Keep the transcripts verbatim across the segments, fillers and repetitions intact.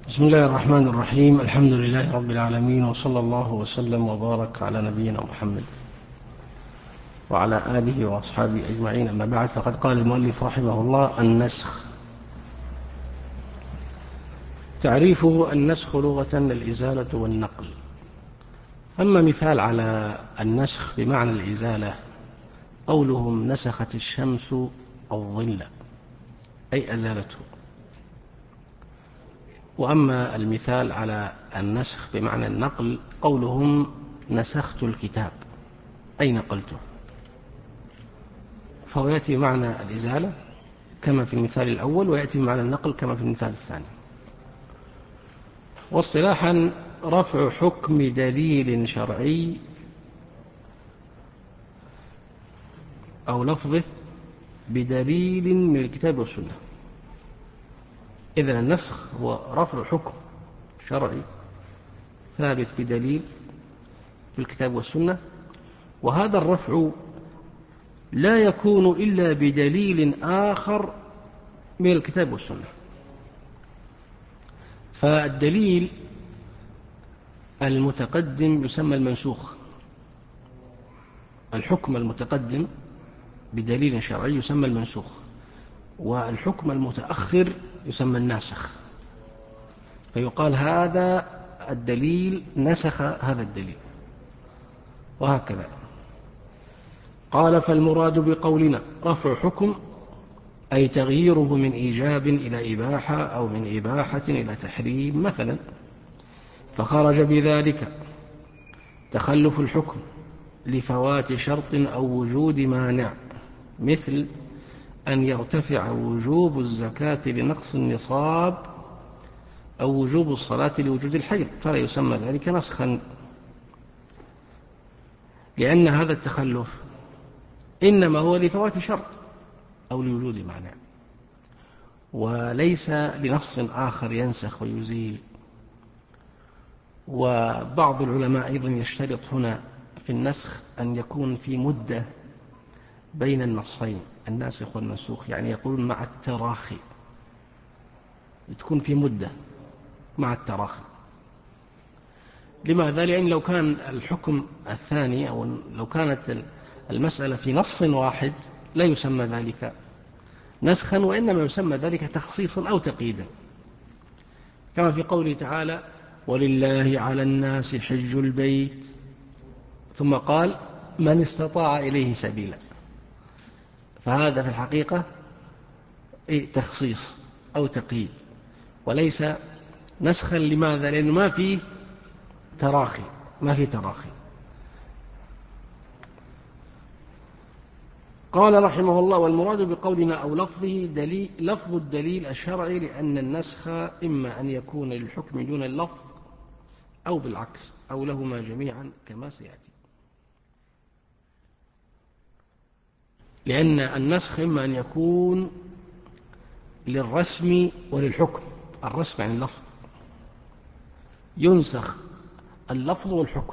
بسم الله الرحمن الرحيم. الحمد لله رب العالمين، وصلى الله وسلم وبارك على نبينا محمد وعلى آله وأصحابه أجمعين. أما بعد، فقد قال المؤلف رحمه الله: النسخ. تعريفه: النسخ لغة الإزالة والنقل. أما مثال على النسخ بمعنى الإزالة، قولهم: نسخت الشمس الظل، أي أزالته. وأما المثال على النسخ بمعنى النقل، قولهم: نسخت الكتاب، أي نقلته. فهو يأتي بمعنى الإزالة كما في المثال الأول، ويأتي بمعنى النقل كما في المثال الثاني. واصطلاحا: رفع حكم دليل شرعي أو لفظه بدليل من الكتاب والسنة. إذن النسخ هو رفع حكم شرعي ثابت بدليل في الكتاب والسنة، وهذا الرفع لا يكون إلا بدليل آخر من الكتاب والسنة. فالدليل المتقدم يسمى المنسوخ، الحكم المتقدم بدليل شرعي يسمى المنسوخ، والحكم المتأخر يسمى الناسخ. فيقال: هذا الدليل نسخ هذا الدليل، وهكذا. قال: فالمراد بقولنا رفع حكم، أي تغييره من إيجاب إلى إباحة، أو من إباحة إلى تحريم مثلا. فخرج بذلك تخلف الحكم لفوات شرط أو وجود مانع، مثل أن يرتفع وجوب الزكاة لنقص النصاب، أو وجوب الصلاة لوجود الحيض، فلا يسمى ذلك نسخا، لأن هذا التخلف إنما هو لفوات شرط أو لوجود مانع، وليس لنص آخر ينسخ ويزيل. وبعض العلماء أيضا يشترط هنا في النسخ أن يكون في مدة بين النصين، الناسخ والمنسوخ، يعني يقولون مع التراخي، تكون في مدة مع التراخي. لماذا؟ لأن لو كان الحكم الثاني، أو لو كانت المسألة في نص واحد، لا يسمى ذلك نسخا، وإنما يسمى ذلك تخصيصا أو تقييدا، كما في قوله تعالى: ولله على الناس حج البيت، ثم قال: من استطاع إليه سبيلا. فهذا في الحقيقة تخصيص أو تقييد، وليس نسخا. لماذا؟ لأنه ما فيه تراخي، ما فيه تراخي. قال رحمه الله: والمراد بقولنا أو لفظه دليل، لفظ الدليل الشرعي، لأن النسخ إما أن يكون للحكم دون اللفظ، أو بالعكس، أو لهما جميعا كما سيأتي. لأن النسخ إما أن يكون للرسم وللحكم. الرسم يعني اللفظ، ينسخ اللفظ والحكم،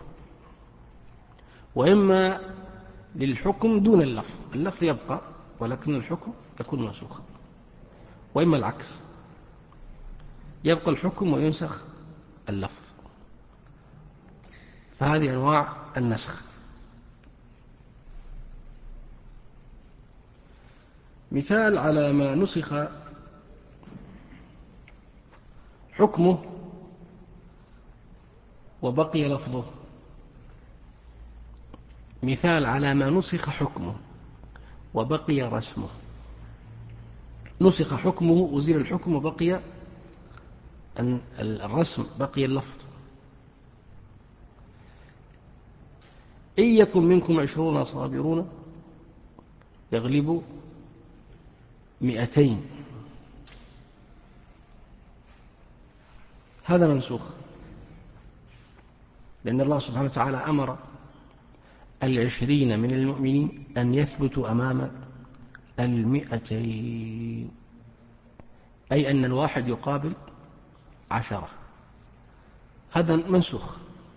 وإما للحكم دون اللفظ، اللفظ يبقى ولكن الحكم يكون منسوخا، وإما العكس، يبقى الحكم وينسخ اللفظ. فهذه أنواع النسخ. مثال على ما نسخ حكمه وبقي لفظه. مثال على ما نسخ حكمه وبقي رسمه. نسخ حكمه، أزيل الحكم، وبقي الرسم، بقي اللفظ. إن يكن منكم عشرون صابرون يغلبوا مئتين. هذا منسوخ، لأن الله سبحانه وتعالى أمر العشرين من المؤمنين أن يثبتوا أمام المئتين، أي أن الواحد يقابل عشرة. هذا منسوخ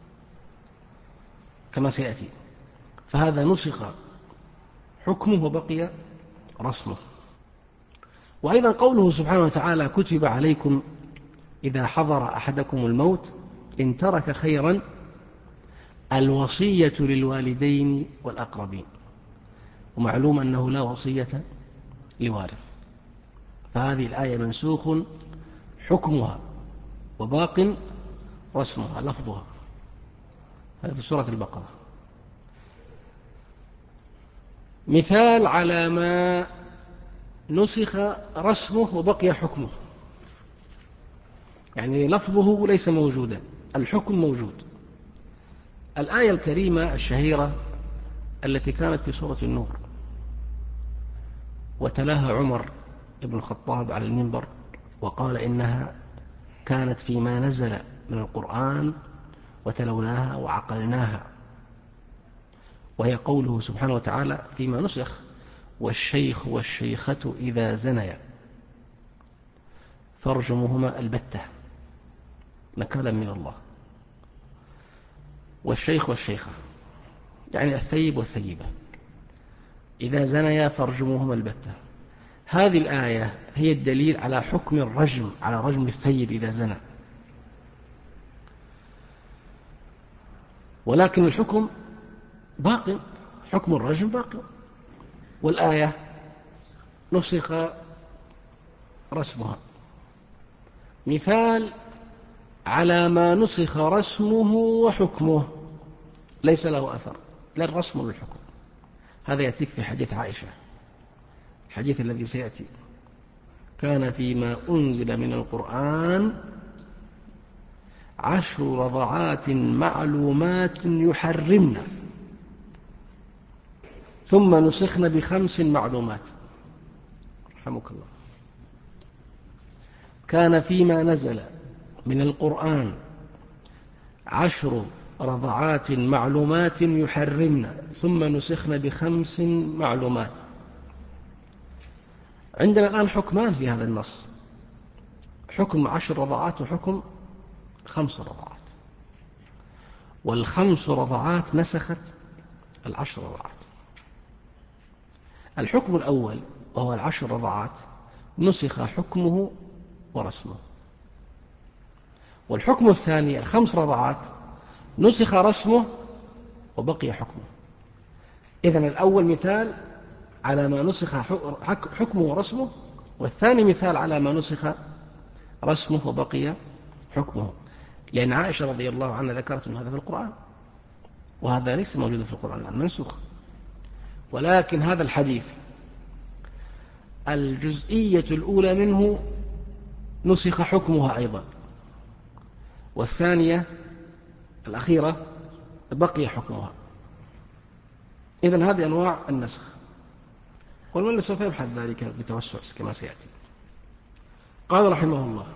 كما سيأتي. فهذا نسخ حكمه وبقي رسمه. وأيضا قوله سبحانه وتعالى: كتب عليكم إذا حضر أحدكم الموت إن ترك خيرا الوصية للوالدين والأقربين، ومعلوم أنه لا وصية لوارث، فهذه الآية منسوخ حكمها وباق رسمها لفظها. هذا في سورة البقرة. مثال على ما نسخ رسمه وبقي حكمه، يعني لفظه ليس موجودا، الحكم موجود. الآية الكريمة الشهيرة التي كانت في سورة النور وتلاها عمر بن الخطاب على المنبر وقال إنها كانت فيما نزل من القرآن وتلوناها وعقلناها، وهي قوله سبحانه وتعالى فيما نسخ: والشيخ والشيخة إذا زنيا فارجموهما البتة، نكالا من الله. والشيخ والشيخة يعني الثيب والثيبة، إذا زنيا فارجموهما البتة. هذه الآية هي الدليل على حكم الرجم، على رجم الثيب إذا زنى، ولكن الحكم باق، حكم الرجم باق، والآية نسخ رسمها. مثال على ما نسخ رسمه وحكمه ليس له أثر، لا الرسم ولا الحكم. هذا يأتيك في حديث عائشة، الحديث الذي سيأتي: كان فيما أنزل من القرآن عشر رضعات معلومات يحرمن ثم نسخن بخمس معلومات. رحمك الله. كان فيما نزل من القرآن عشر رضعات معلومات يحرمن ثم نسخن بخمس معلومات. عندنا الآن حكمان في هذا النص: حكم عشر رضعات وحكم خمس رضعات، والخمس رضعات نسخت العشر رضعات. الحكم الأول وهو العشر رضعات نسخ حكمه ورسمه، والحكم الثاني الخمس رضعات نسخ رسمه وبقي حكمه. إذن الأول مثال على ما نسخ حكمه ورسمه، والثاني مثال على ما نسخ رسمه وبقي حكمه، لأن عائشة رضي الله عنها ذكرت أن هذا في القرآن، وهذا ليس موجود في القرآن الآن، منسوخ. ولكن هذا الحديث الجزئية الأولى منه نسخ حكمها أيضا، والثانية الأخيرة بقي حكمها. إذن هذه أنواع النسخ، والمؤلف سوف يبحث ذلك بتوسع كما سيأتي. قال رحمه الله: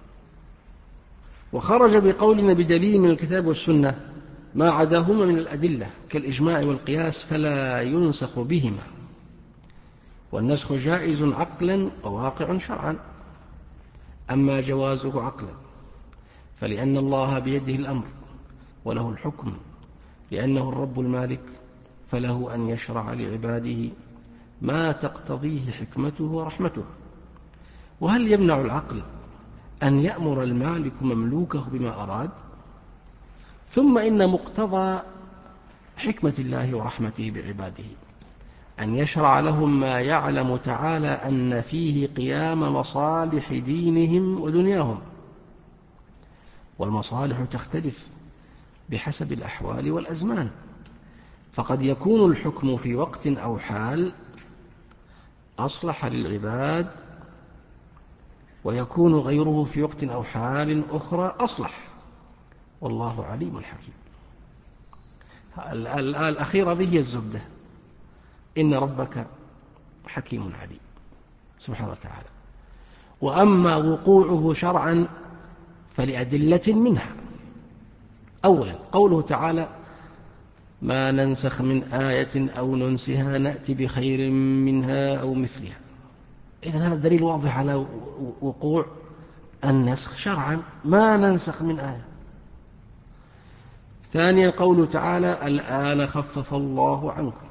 وخرج بقولنا بدليل من الكتاب والسنة ما عداهما من الأدلة كالإجماع والقياس فلا ينسخ بهما، والنسخ جائز عقلا وواقع شرعا. أما جوازه عقلا فلأن الله بيده الأمر وله الحكم، لأنه الرب المالك فله أن يشرع لعباده ما تقتضيه حكمته ورحمته. وهل يمنع العقل أن يأمر المالك مملوكه بما أراد؟ ثم إن مقتضى حكمة الله ورحمته بعباده أن يشرع لهم ما يعلم تعالى أن فيه قيام مصالح دينهم ودنياهم، والمصالح تختلف بحسب الأحوال والأزمان، فقد يكون الحكم في وقت أو حال أصلح للعباد، ويكون غيره في وقت أو حال أخرى أصلح، والله عليم حكيم. الأخيرة ذي هي الزبدة: إن ربك حكيم عليم سبحانه وتعالى. وأما وقوعه شرعا فلأدلة منها. أولا قوله تعالى: ما ننسخ من آية أو ننسها نأتي بخير منها أو مثلها. إذن هذا دليل واضح على وقوع النسخ شرعا، ما ننسخ من آية. ثانيا قوله تعالى: الآن خفف الله عنكم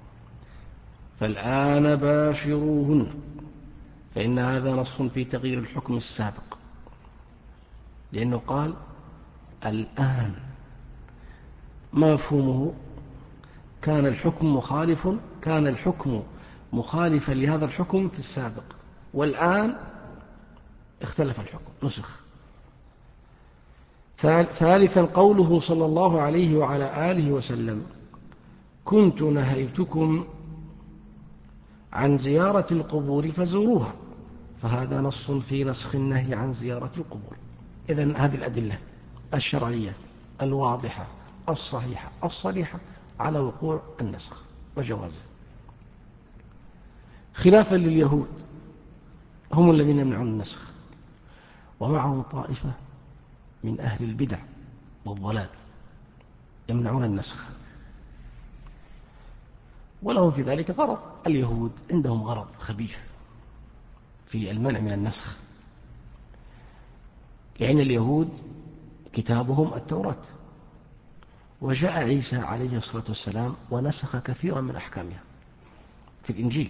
فالآن باشروهن، فإن هذا نص في تغيير الحكم السابق. لأنه قال الآن، ما مفهومه؟ كان الحكم مخالف كان الحكم مخالفا لهذا الحكم في السابق، والآن اختلف الحكم نسخ. ثالثا قوله صلى الله عليه وعلى آله وسلم كنت نهيتكم عن زيارة القبور فزوروها، فهذا نص في نسخ النهي عن زيارة القبور. إذن هذه الأدلة الشرعية الواضحة الصحيحة الصريحة على وقوع النسخ وجوازه، خلافا لليهود هم الذين يمنعون النسخ، ومعهم طائفة من أهل البدع والضلال يمنعون النسخ، ولهم في ذلك غرض. اليهود عندهم غرض خبيث في المنع من النسخ، لأن اليهود كتابهم التوراة، وجاء عيسى عليه الصلاة والسلام ونسخ كثيرا من أحكامها في الإنجيل،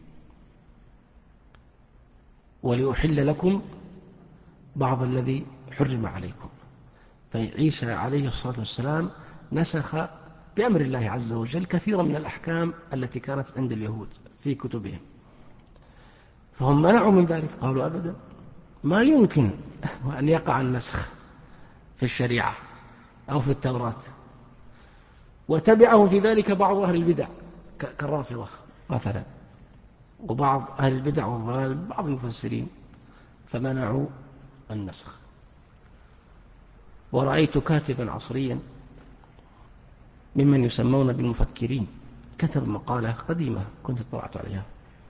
وليحل لكم بعض الذي حرم عليكم. فعيسى عليه الصلاة والسلام نسخ بأمر الله عز وجل كثيرا من الأحكام التي كانت عند اليهود في كتبهم، فهم منعوا من ذلك، قالوا أبدا ما يمكن أن يقع النسخ في الشريعة أو في التوراة. وتبعه في ذلك بعض أهل البدع كالرافضة مثلا، وبعض أهل البدع والضلال بعض المفسرين، فمنعوا النسخ. ورأيت كاتبا عصريا ممن يسمون بالمفكرين كتب مقالة قديمة كنت اطلعت عليها،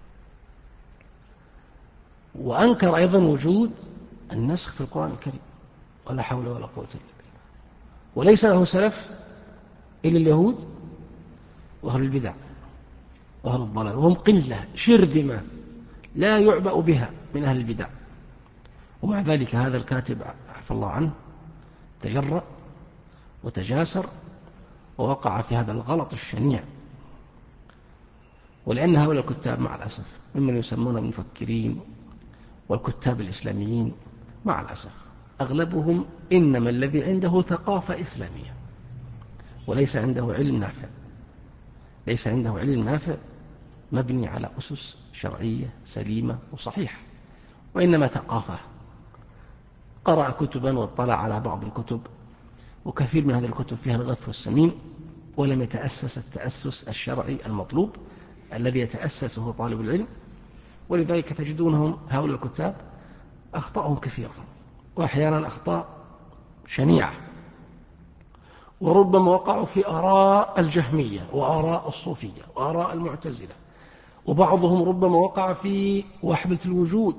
وأنكر أيضا وجود النسخ في القرآن الكريم، ولا حول ولا قوة إلا بالله. وليس له سلف إلا اليهود وأهل البدع وأهل الضلال، وهم قلة شرذمة لا يعبأ بها من أهل البدع. ومع ذلك هذا الكاتب عفى الله عنه تجرأ وتجاسر ووقع في هذا الغلط الشنيع. ولأن هؤلاء الكتاب مع الأسف ممن يسمون المفكرين والكتاب الإسلاميين، مع الأسف أغلبهم إنما الذي عنده ثقافة إسلامية، وليس عنده علم نافع، ليس عنده علم نافع مبني على أسس شرعية سليمة وصحيحة، وإنما ثقافة. قرأ كتبا واطلع على بعض الكتب، وكثير من هذه الكتب فيها الغث والسمين، ولم يتأسس التأسس الشرعي المطلوب الذي يتأسسه طالب العلم. ولذلك تجدونهم هؤلاء الكتاب أخطأهم كثيرة، وأحيانا أخطاء شنيعة، وربما وقعوا في آراء الجهمية وآراء الصوفية وآراء المعتزلة، وبعضهم ربما وقع في وحدة الوجود،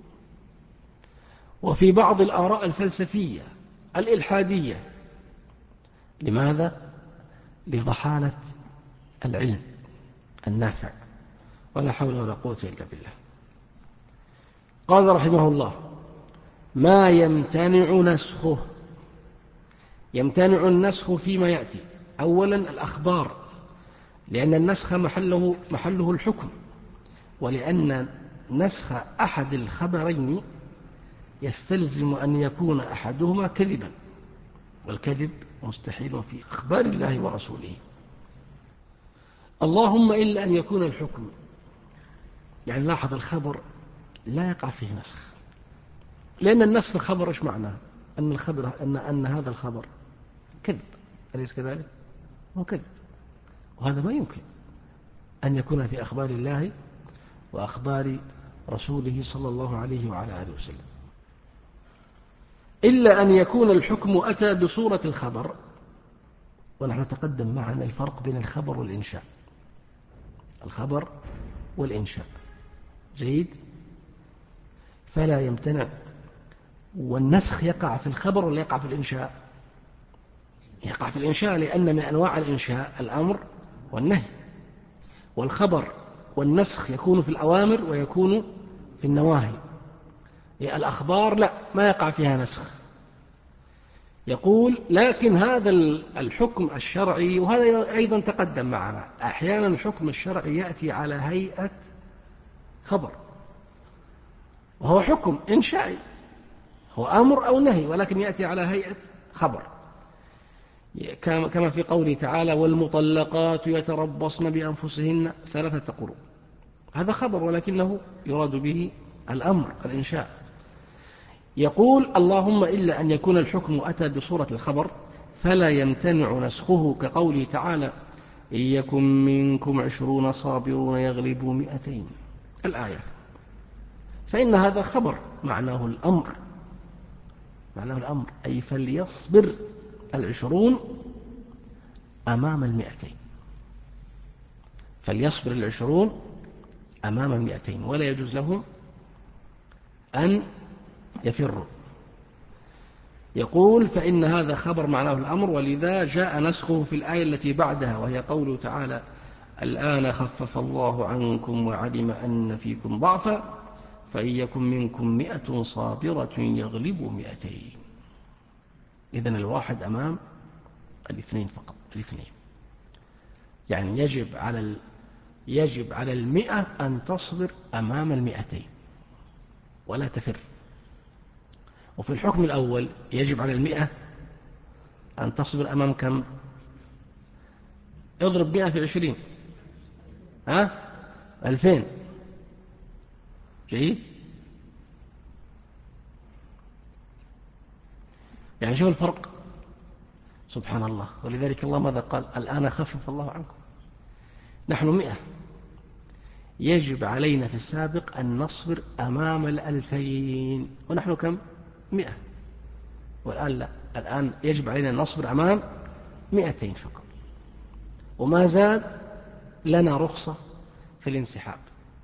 وفي بعض الآراء الفلسفية الإلحادية. لماذا؟ لضحالة العلم النافع، ولا حول ولا قوة إلا بالله. قال رحمه الله ما يمتنع نسخه. يمتنع النسخ فيما يأتي. أولا الأخبار، لأن النسخ محله, محله الحكم، ولأن نسخ أحد الخبرين يستلزم أن يكون أحدهما كذبا، والكذب مستحيل في أخبار الله ورسوله، اللهم إلا أن يكون الحكم. يعني لاحظ الخبر لا يقع فيه نسخ، لأن النسخ الخبر إيش معناه؟ أن الخبر أن أن هذا الخبر كذب، أليس كذلك؟ هو كذب، وهذا ما يمكن أن يكون في أخبار الله وأخبار رسوله صلى الله عليه وعلى آله وسلم، إلا أن يكون الحكم أتى بصورة الخبر. ونحن تقدم معنا الفرق بين الخبر والإنشاء. الخبر والإنشاء جيد، فلا يمتنع. والنسخ يقع في الخبر ولا يقع في الإنشاء؟ يقع في الإنشاء، لأن من أنواع الإنشاء الأمر والنهي، والخبر والنسخ يكون في الأوامر ويكون في النواهي. الأخبار لا، ما يقع فيها نسخ. يقول لكن هذا الحكم الشرعي، وهذا أيضا تقدم معنا، أحيانا الحكم الشرعي يأتي على هيئة خبر، وهو حكم إنشائي، هو أمر أو نهي، ولكن يأتي على هيئة خبر، كما في قوله تعالى والمطلقات يتربصن بأنفسهن ثلاثة قروء. هذا خبر ولكنه يراد به الأمر الإنشاء. يقول اللهم إلا أن يكون الحكم أتى بصورة الخبر فلا يمتنع نسخه، كقوله تعالى إن يكن منكم عشرون صابرون يغلبوا مئتين الآية، فإن هذا خبر معناه الأمر، معناه الأمر أي فليصبر العشرون أمام المئتين، فليصبر العشرون أمام المئتين ولا يجوز لهم أن يفروا. يقول فإن هذا خبر معناه الأمر، ولذا جاء نسخه في الآية التي بعدها وهي قوله تعالى الآن خفف الله عنكم وعلم أن فيكم ضعفا فإن يكن منكم مئة صابرة يغلبوا مئتين. إذن الواحد أمام الاثنين فقط، الاثنين يعني يجب على ال... يجب على المئة أن تصبر أمام المئتين ولا تفر. وفي الحكم الأول يجب على المئة أن تصبر أمام كم؟ اضرب مئة في عشرين، ها ألفين. جيد. يعني شوف الفرق، سبحان الله. ولذلك الله ماذا قال؟ الآن خفف الله عنكم. نحن مئة، يجب علينا في السابق أن نصبر أمام الألفين، ونحن كم؟ مئة. والآن لا، الآن يجب علينا أن نصبر أمام مئتين فقط، وما زاد لنا رخصة في الانسحاب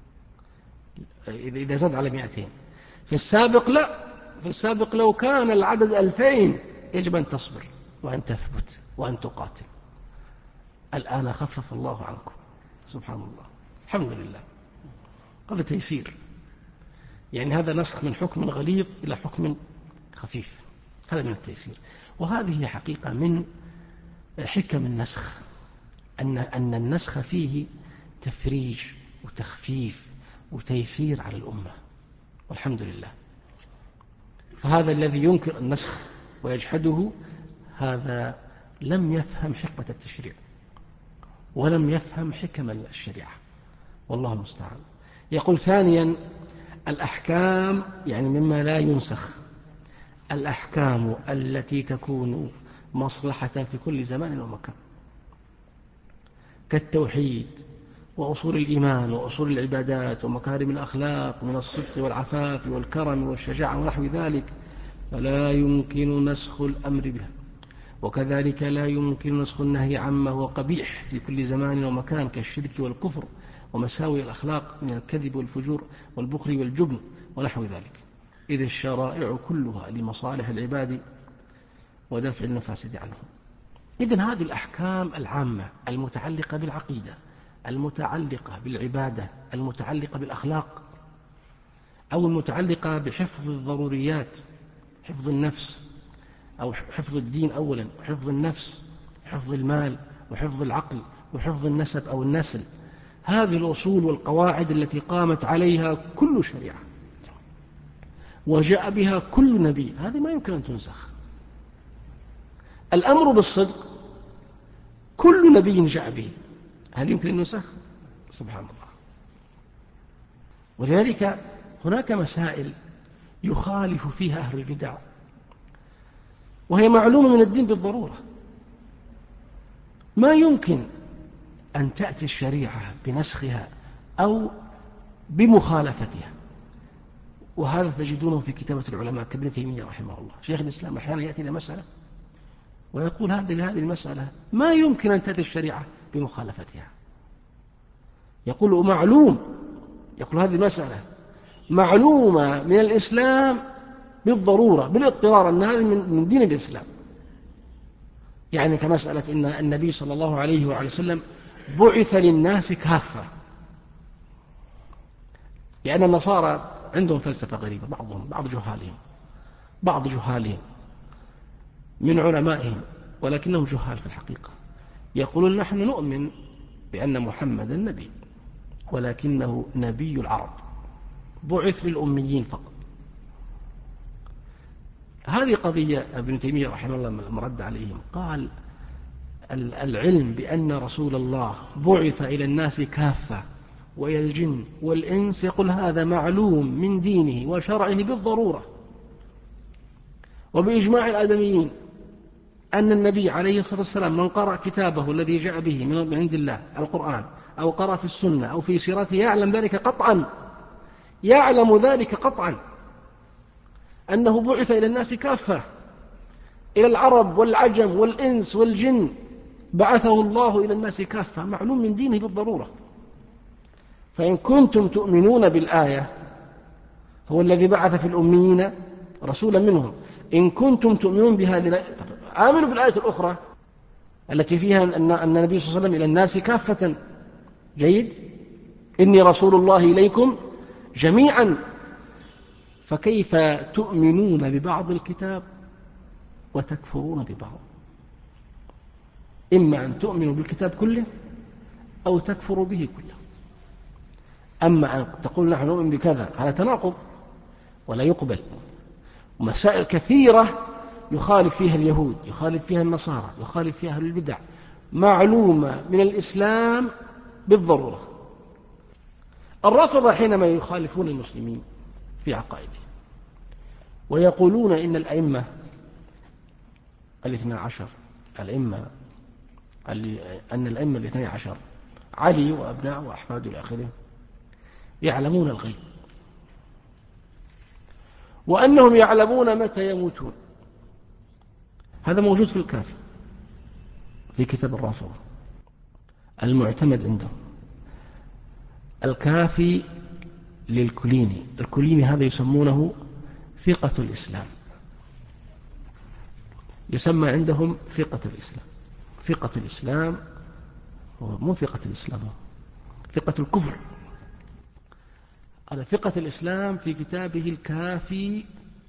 إذا زاد على مئتين. في السابق لا، في السابق لو كان العدد ألفين يجب أن تصبر وأن تثبت وأن تقاتل. الآن خفف الله عنكم، سبحان الله، الحمد لله. هذا تيسير، يعني هذا نسخ من حكم غليظ إلى حكم خفيف، هذا من التيسير. وهذه حقيقة من حكم النسخ، أن أن النسخ فيه تفريج وتخفيف وتيسير على الأمة، والحمد لله. فهذا الذي ينكر النسخ ويجحده هذا لم يفهم حكمة التشريع ولم يفهم حكم الشريعة، والله المستعان. يقول ثانيا الأحكام، يعني مما لا ينسخ، الأحكام التي تكون مصلحة في كل زمان ومكان، كالتوحيد وأصول الإيمان وأصول العبادات ومكارم الأخلاق من الصدق والعفاف والكرم والشجاعة ونحو ذلك، فلا يمكن نسخ الأمر بها. وكذلك لا يمكن نسخ النهي عما هو قبيح في كل زمان ومكان، كالشرك والكفر ومساوئ الأخلاق من الكذب والفجور والبخل والجبن ونحو ذلك، إذ الشرائع كلها لمصالح العباد ودفع المفاسد عنهم. إذن هذه الأحكام العامة المتعلقة بالعقيدة، المتعلقة بالعبادة، المتعلقة بالأخلاق، أو المتعلقة بحفظ الضروريات، حفظ النفس أو حفظ الدين أولا، وحفظ النفس، وحفظ المال، وحفظ العقل، وحفظ النسب أو النسل، هذه الأصول والقواعد التي قامت عليها كل شريعة وجاء بها كل نبي، هذه ما يمكن أن تنسخ. الأمر بالصدق كل نبي جاء به، هل يمكن أن ينسخ؟ سبحان الله. ولذلك هناك مسائل يخالف فيها أهل البدع وهي معلومة من الدين بالضرورة، ما يمكن أن تأتي الشريعة بنسخها أو بمخالفتها. وهذا تجدونه في كتابة العلماء كابن تيمية رحمه الله. شيخ الإسلام أحيانا يأتي إلى مسألة ويقول هذه هذه المسألة ما يمكن أن تأتي الشريعة بمخالفتها، يقول معلوم، يقول هذه المسألة معلومة من الإسلام بالضرورة بالاضطرار أن هذه من دين الإسلام. يعني كمسألة إن النبي صلى الله عليه وعلى وسلم بعث للناس كافة، لأن النصارى عندهم فلسفة غريبة، بعضهم بعض جهالهم بعض جهالهم من علمائهم ولكنهم جهال في الحقيقة، يقولون نحن نؤمن بأن محمد النبي ولكنه نبي العرب، بعث للأميين فقط. هذه قضية ابن تيمية رحمه الله المرد عليهم، قال العلم بأن رسول الله بعث إلى الناس كافة وإلى الجن والإنس، يقول هذا معلوم من دينه وشرعه بالضرورة وبإجماع الآدميين، أن النبي عليه الصلاة والسلام من قرأ كتابه الذي جاء به من عند الله القرآن أو قرأ في السنة أو في سيرته يعلم ذلك قطعا، يعلم ذلك قطعا أنه بعث إلى الناس كافة، إلى العرب والعجم والإنس والجن، بعثه الله إلى الناس كافة، معلوم من دينه بالضرورة. فإن كنتم تؤمنون بالآية، هو الذي بعث في الأميين رسولا منهم، إن كنتم تؤمنون بهذه الآية آمنوا بالآية الأخرى التي فيها أن النبي صلى الله عليه وسلم إلى الناس كافة. جيد، إني رسول الله إليكم جميعا. فكيف تؤمنون ببعض الكتاب وتكفرون ببعض؟ إما أن تؤمنوا بالكتاب كله أو تكفروا به كله. أما أن تقول نحن نؤمن بكذا، هذا تناقض ولا يقبل. مسائل كثيرة يخالف فيها اليهود، يخالف فيها النصارى، يخالف فيها أهل البدع، معلومة من الإسلام بالضرورة. الرافضة حينما يخالفون المسلمين في عقائدهم ويقولون إن الأئمة الاثنى عشر الأئمة أن الأئمة الاثنى عشر علي وأبناء وأحفاد الآخرين يعلمون الغيب، وأنهم يعلمون متى يموتون. هذا موجود في الكافي في كتاب الرافضة المعتمد عندهم. الكافي للكليني، الكليني هذا يسمونه ثقة الإسلام، يسمى عندهم ثقة الإسلام. ثقة الإسلام مو ثقة الإسلام، ثقة الكفر. على ثقة الإسلام في كتابه الكافي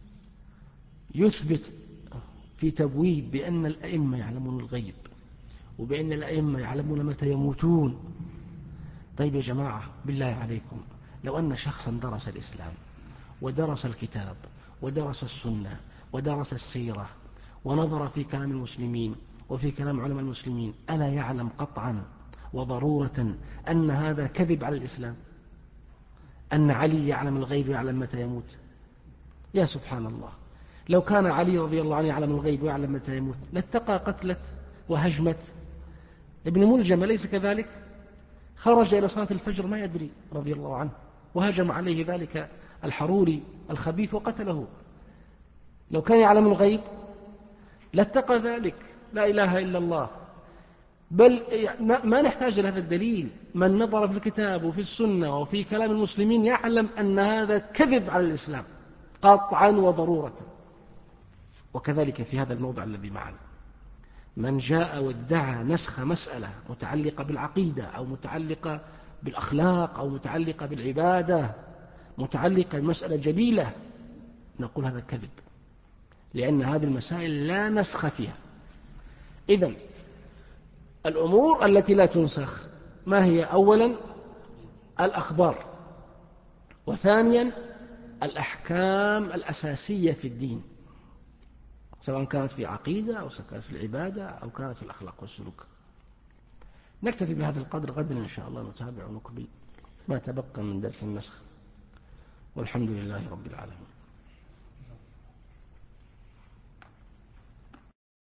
يثبت في تبويب بأن الأئمة يعلمون الغيب، وبأن الأئمة يعلمون متى يموتون. طيب يا جماعة بالله عليكم، لو أن شخصا درس الإسلام ودرس الكتاب ودرس السنة ودرس السيرة ونظر في كلام المسلمين وفي كلام علماء المسلمين، ألا يعلم قطعا وضرورة أن هذا كذب على الإسلام؟ أن علي يعلم الغيب ويعلم متى يموت؟ يا سبحان الله، لو كان علي رضي الله عنه يعلم الغيب ويعلم متى يموت لاتقى قتلة وهجمة ابن ملجم، أليس كذلك؟ خرج إلى صلاة الفجر ما يدري رضي الله عنه، وهجم عليه ذلك الحروري الخبيث وقتله. لو كان يعلم الغيب لاتقى ذلك، لا إله إلا الله. بل ما نحتاج لهذا الدليل، من نظر في الكتاب وفي السنة وفي كلام المسلمين يعلم أن هذا كذب على الإسلام قطعا وضرورة. وكذلك في هذا الموضع الذي معنا، من جاء وادعى نسخ مسألة متعلقة بالعقيدة أو متعلقة بالأخلاق أو متعلقة بالعبادة، متعلقة بمسألة جليلة، نقول هذا كذب، لأن هذه المسائل لا نسخ فيها. إذن الأمور التي لا تنسخ ما هي؟ أولا الأخبار، وثانيا الأحكام الأساسية في الدين، سواء كانت في عقيدة أو كانت في العبادة أو كانت في الأخلاق والسلوك. نكتفي بهذا القدر، غدا إن شاء الله نتابع ونكمل ما تبقى من درس النسخ، والحمد لله رب العالمين.